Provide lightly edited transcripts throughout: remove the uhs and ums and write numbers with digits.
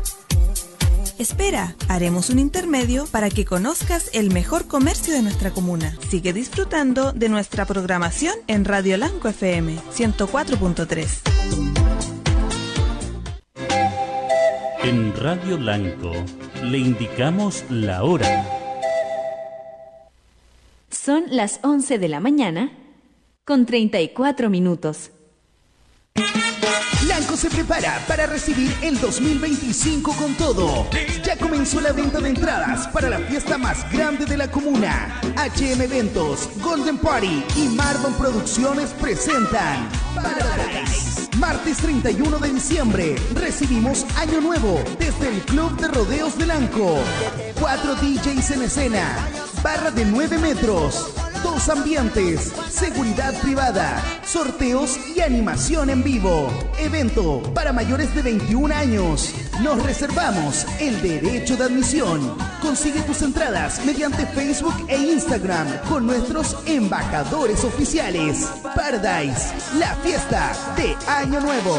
Espera, haremos un intermedio para que conozcas el mejor comercio de nuestra comuna. Sigue disfrutando de nuestra programación en Radio Lanco FM 104.3. En Radio Lanco le indicamos la hora. Son las 11 de la mañana con 34 minutos. Lanco se prepara para recibir el 2025 con todo. Ya comenzó la venta de entradas para la fiesta más grande de la comuna. HM Eventos, Golden Party y Marvin Producciones presentan Paradise. Martes 31 de diciembre recibimos Año Nuevo desde el Club de Rodeos de Lanco. 4 DJs en escena, barra de 9 metros, 2 ambientes, seguridad privada, sorteos y animación en vivo. Evento para mayores de 21 años. Nos reservamos el derecho de admisión. Consigue tus entradas mediante Facebook e Instagram con nuestros embajadores oficiales. Paradise, la fiesta de Año Nuevo.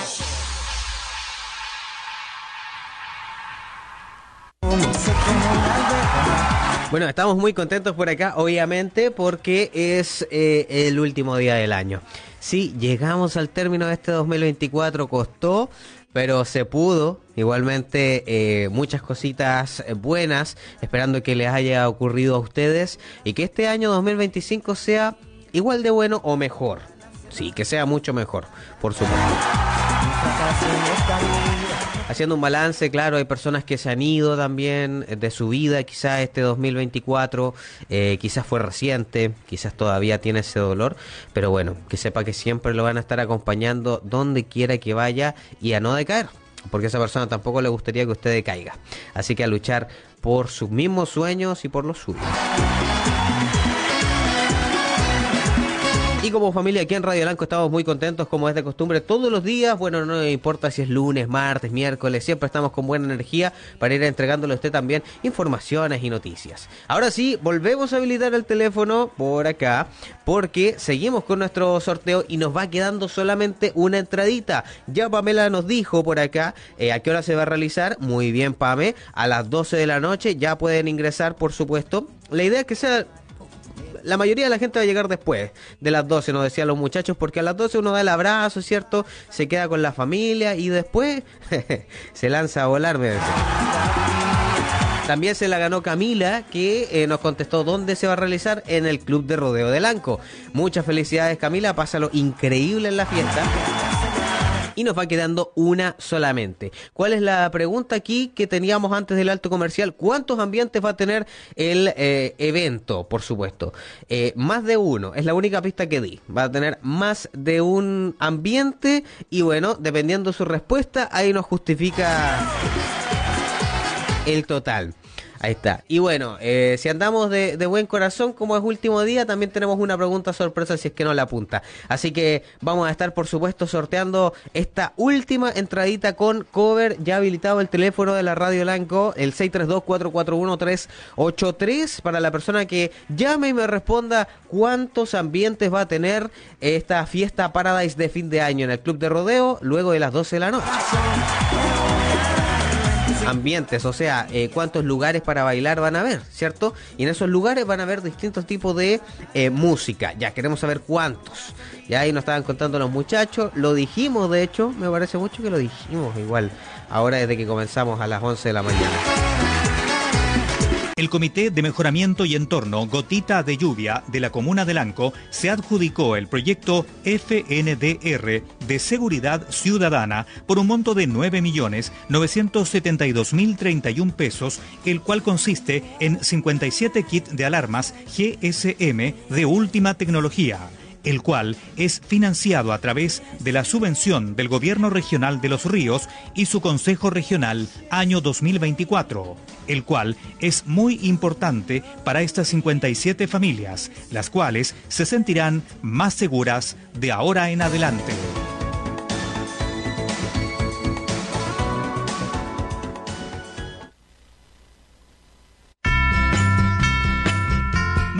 Bueno, estamos muy contentos por acá, obviamente, porque es el último día del año. Sí, llegamos al término de este 2024, costó, pero se pudo. Igualmente, muchas cositas buenas, esperando que les haya ocurrido a ustedes y que este año 2025 sea igual de bueno o mejor. Sí, que sea mucho mejor, por supuesto. Haciendo un balance, claro, hay personas que se han ido también de su vida, quizás este 2024, quizás fue reciente, quizás todavía tiene ese dolor, pero bueno, que sepa que siempre lo van a estar acompañando donde quiera que vaya y a no decaer, porque a esa persona tampoco le gustaría que usted decaiga. Así que a luchar por sus mismos sueños y por los suyos. Y como familia aquí en Radio Lanco estamos muy contentos, como es de costumbre, todos los días. Bueno, no importa si es lunes, martes, miércoles, siempre estamos con buena energía para ir entregándole a usted también informaciones y noticias. Ahora sí, volvemos a habilitar el teléfono por acá, porque seguimos con nuestro sorteo y nos va quedando solamente una entradita. Ya Pamela nos dijo por acá a qué hora se va a realizar. Muy bien, Pame, a las 12 de la noche ya pueden ingresar, por supuesto. La idea es que sea... La mayoría de la gente va a llegar después de las 12, nos decían los muchachos, porque a las 12 uno da el abrazo, ¿cierto? Se queda con la familia y después se lanza a volar, me decía. También se la ganó Camila, que nos contestó dónde se va a realizar, en el Club de Rodeo de Lanco. Muchas felicidades, Camila, pásalo increíble en la fiesta. Y nos va quedando una solamente. ¿Cuál es la pregunta aquí que teníamos antes del alto comercial? ¿Cuántos ambientes va a tener el evento? Por supuesto. Más de uno. Es la única pista que di. Va a tener más de un ambiente. Y bueno, dependiendo su respuesta, ahí nos justifica el total. Ahí está. Y bueno, si andamos de buen corazón, como es último día, también tenemos una pregunta sorpresa si es que no la apunta. Así que vamos a estar, por supuesto, sorteando esta última entradita con cover. Ya habilitado el teléfono de la Radio Lanco, el 632-441-383, para la persona que llame y me responda cuántos ambientes va a tener esta fiesta Paradise de fin de año en el Club de Rodeo, luego de las 12 de la noche. Ambientes, o sea, cuántos lugares para bailar van a haber, ¿cierto? Y en esos lugares van a haber distintos tipos de música. Ya queremos saber cuántos. Ya ahí nos estaban contando los muchachos. Lo dijimos, de hecho, me parece mucho que lo dijimos igual. Ahora desde que comenzamos a las 11 de la mañana. El Comité de Mejoramiento y Entorno Gotita de Lluvia de la Comuna de Lanco se adjudicó el proyecto FNDR de Seguridad Ciudadana por un monto de 9.972.031 pesos, el cual consiste en 57 kits de alarmas GSM de última tecnología, el cual es financiado a través de la subvención del Gobierno Regional de Los Ríos y su Consejo Regional año 2024, el cual es muy importante para estas 57 familias, las cuales se sentirán más seguras de ahora en adelante.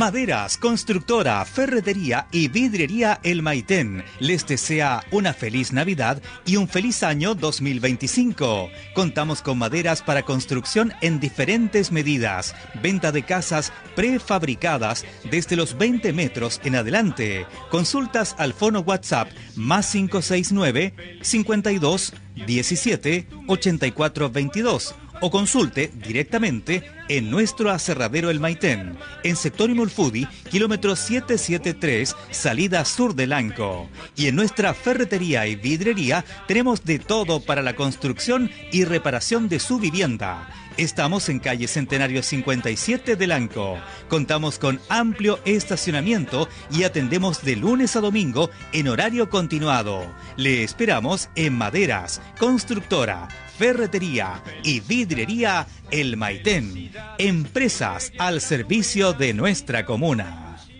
Maderas, constructora, ferretería y vidriería El Maitén les desea una feliz Navidad y un feliz año 2025. Contamos con maderas para construcción en diferentes medidas. Venta de casas prefabricadas desde los 20 metros en adelante. Consultas al fono WhatsApp más 569 52 17 84 22 o consulte directamente en nuestro aserradero El Maitén, en sector Imulfudi, kilómetro 773, salida sur de Lanco. Y en nuestra ferretería y vidrería tenemos de todo para la construcción y reparación de su vivienda. Estamos en calle Centenario 57 de Lanco. Contamos con amplio estacionamiento y atendemos de lunes a domingo en horario continuado. Le esperamos en Maderas, Constructora, Ferretería y Vidriería El Maitén. Empresas al servicio de nuestra comuna.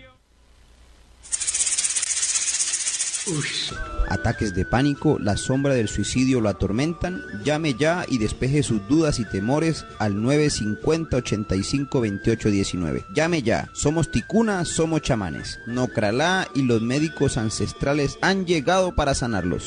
Ataques de pánico, la sombra del suicidio lo atormentan. Llame ya y despeje sus dudas y temores al 950-85-2819. Llame ya. Somos ticuna, somos chamanes. Nocralá y los médicos ancestrales han llegado para sanarlos.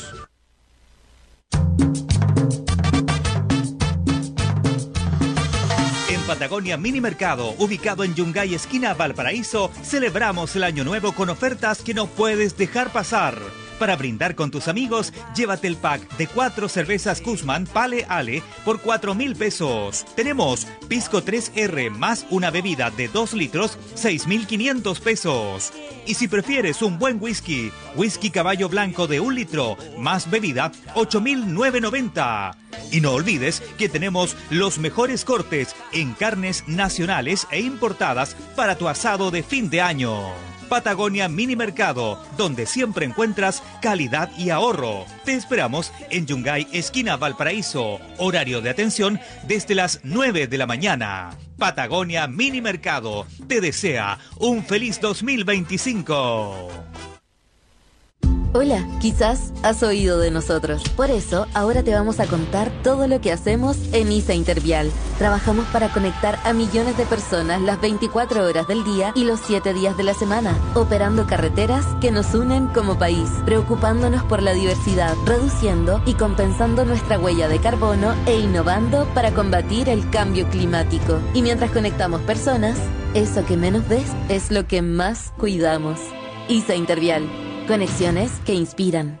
Patagonia Mini Mercado, ubicado en Yungay, esquina Valparaíso, celebramos el año nuevo con ofertas que no puedes dejar pasar. Para brindar con tus amigos, llévate el pack de 4 cervezas Guzmán Pale Ale por 4,000 pesos. Tenemos Pisco 3R más una bebida de 2 litros, 6,500 pesos. Y si prefieres un buen whisky, whisky Caballo Blanco de 1 litro más bebida, 8,990. Y no olvides que tenemos los mejores cortes en carnes nacionales e importadas para tu asado de fin de año. Patagonia Mini Mercado, donde siempre encuentras calidad y ahorro. Te esperamos en Yungay, esquina Valparaíso. Horario de atención desde las 9 de la mañana. Patagonia Mini Mercado te desea un feliz 2025. Hola, quizás has oído de nosotros. Por eso, ahora te vamos a contar todo lo que hacemos en ISA Intervial. Trabajamos para conectar a millones de personas las 24 horas del día y los 7 días de la semana, operando carreteras que nos unen como país, preocupándonos por la diversidad, reduciendo y compensando nuestra huella de carbono e innovando para combatir el cambio climático. Y mientras conectamos personas, eso que menos ves es lo que más cuidamos. ISA Intervial. Conexiones que inspiran.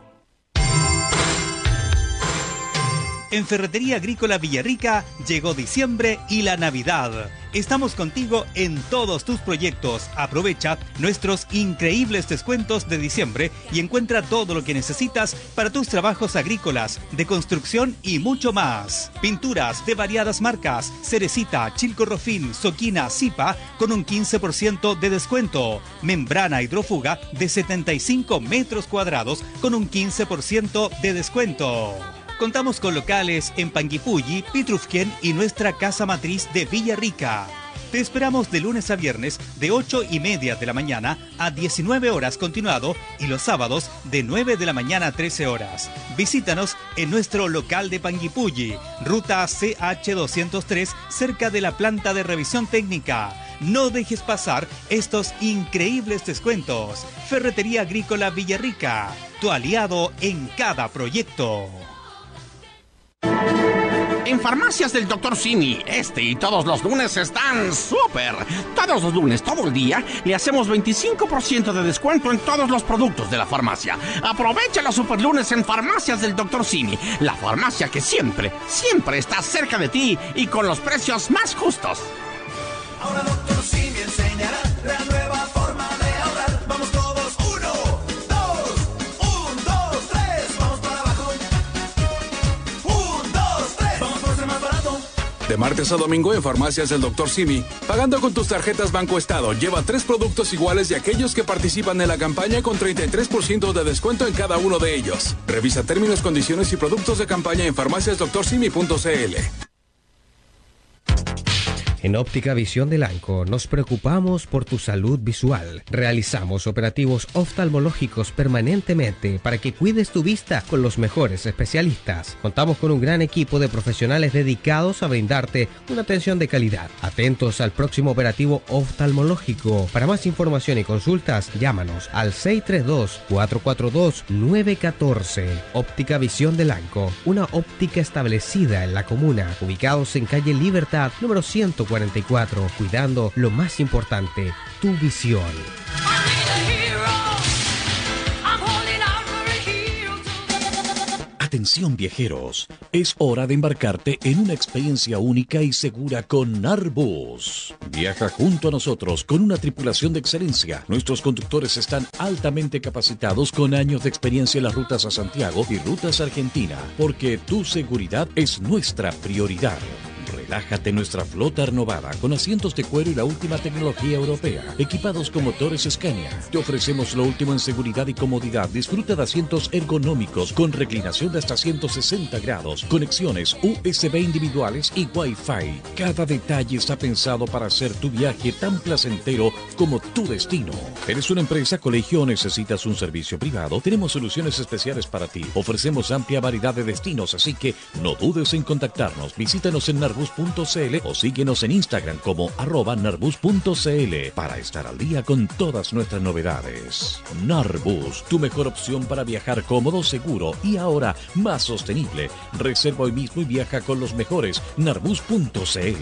En Ferretería Agrícola Villarrica llegó diciembre y la Navidad. Estamos contigo en todos tus proyectos. Aprovecha nuestros increíbles descuentos de diciembre y encuentra todo lo que necesitas para tus trabajos agrícolas, de construcción y mucho más. Pinturas de variadas marcas, Cerecita, Chilco Rofin, Soquina, Zipa con un 15% de descuento. Membrana hidrófuga de 75 metros cuadrados con un 15% de descuento. Contamos con locales en Panguipulli, Pitrufquén y nuestra casa matriz de Villarrica. Te esperamos de lunes a viernes de 8:30 de la mañana a 19 horas continuado y los sábados de 9 de la mañana a 13 horas. Visítanos en nuestro local de Panguipulli, ruta CH203, cerca de la planta de revisión técnica. No dejes pasar estos increíbles descuentos. Ferretería Agrícola Villarrica, tu aliado en cada proyecto. En Farmacias del Dr. Simi, este y todos los lunes están súper. Todos los lunes, todo el día, le hacemos 25% de descuento en todos los productos de la farmacia. Aprovecha los super lunes en Farmacias del Dr. Simi, la farmacia que siempre, siempre está cerca de ti y con los precios más justos. Ahora Dr. Simi enseñará la nueva forma de ahorrar. Vamos todos, 1, 2, 3, vamos para abajo. 1, 2, 3, vamos por ser más barato. De martes a domingo en Farmacias del Dr. Simi, pagando con tus tarjetas Banco Estado, lleva 3 productos iguales de aquellos que participan en la campaña con 33% de descuento en cada uno de ellos. Revisa términos, condiciones y productos de campaña en farmaciasdoctorsimi.cl. En Óptica Visión del Anco nos preocupamos por tu salud visual. Realizamos operativos oftalmológicos permanentemente para que cuides tu vista con los mejores especialistas. Contamos con un gran equipo de profesionales dedicados a brindarte una atención de calidad. Atentos al próximo operativo oftalmológico. Para más información y consultas, llámanos al 632-442-914. Óptica Visión del Anco, una óptica establecida en la comuna, ubicados en calle Libertad, número 144, cuidando lo más importante, tu visión. Atención viajeros, es hora de embarcarte en una experiencia única y segura con Narbus. Viaja junto a nosotros con una tripulación de excelencia. Nuestros conductores están altamente capacitados con años de experiencia en las rutas a Santiago y rutas a Argentina, porque tu seguridad es nuestra prioridad. Relájate en nuestra flota renovada con asientos de cuero y la última tecnología europea, equipados con motores Scania. Te ofrecemos lo último en seguridad y comodidad. Disfruta de asientos ergonómicos con reclinación de hasta 160 grados, conexiones USB individuales y Wi-Fi. Cada detalle está pensado para hacer tu viaje tan placentero como tu destino. ¿Eres una empresa, colegio o necesitas un servicio privado? Tenemos soluciones especiales para ti. Ofrecemos amplia variedad de destinos, así que no dudes en contactarnos. Visítanos en Narbus.cl o síguenos en Instagram como @narbus.cl para estar al día con todas nuestras novedades. Narbus, tu mejor opción para viajar cómodo, seguro y ahora más sostenible. Reserva hoy mismo y viaja con los mejores. Narbus.cl.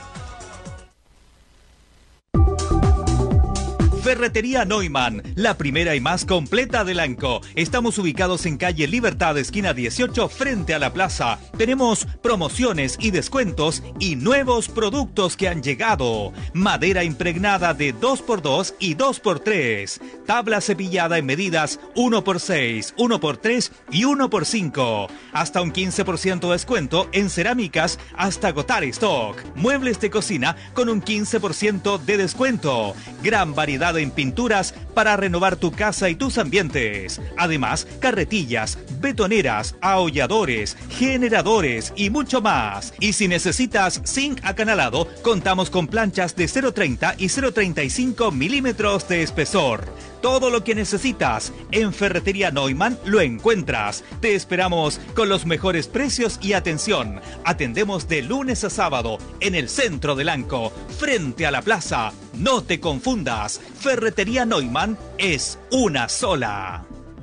Ferretería Neumann, la primera y más completa del Anco. Estamos ubicados en calle Libertad, esquina 18, frente a la plaza. Tenemos promociones y descuentos y nuevos productos que han llegado. Madera impregnada de 2x2 y 2x3. Tabla cepillada en medidas 1x6, 1x3 y 1x5. Hasta un 15% de descuento en cerámicas hasta agotar stock. Muebles de cocina con un 15% de descuento. Gran variedad en pinturas para renovar tu casa y tus ambientes. Además, carretillas, betoneras, aholladores, generadores y mucho más. Y si necesitas zinc acanalado, contamos con planchas de 0,30 y 0,35 milímetros de espesor. Todo lo que necesitas en Ferretería Neumann lo encuentras. Te esperamos con los mejores precios y atención. Atendemos de lunes a sábado en el centro del Anco, frente a la plaza. No te confundas, Ferretería Neumann es una sola.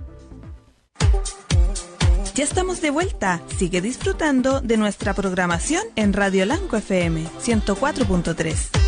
Ya estamos de vuelta. Sigue disfrutando de nuestra programación en Radio Lanco FM 104.3.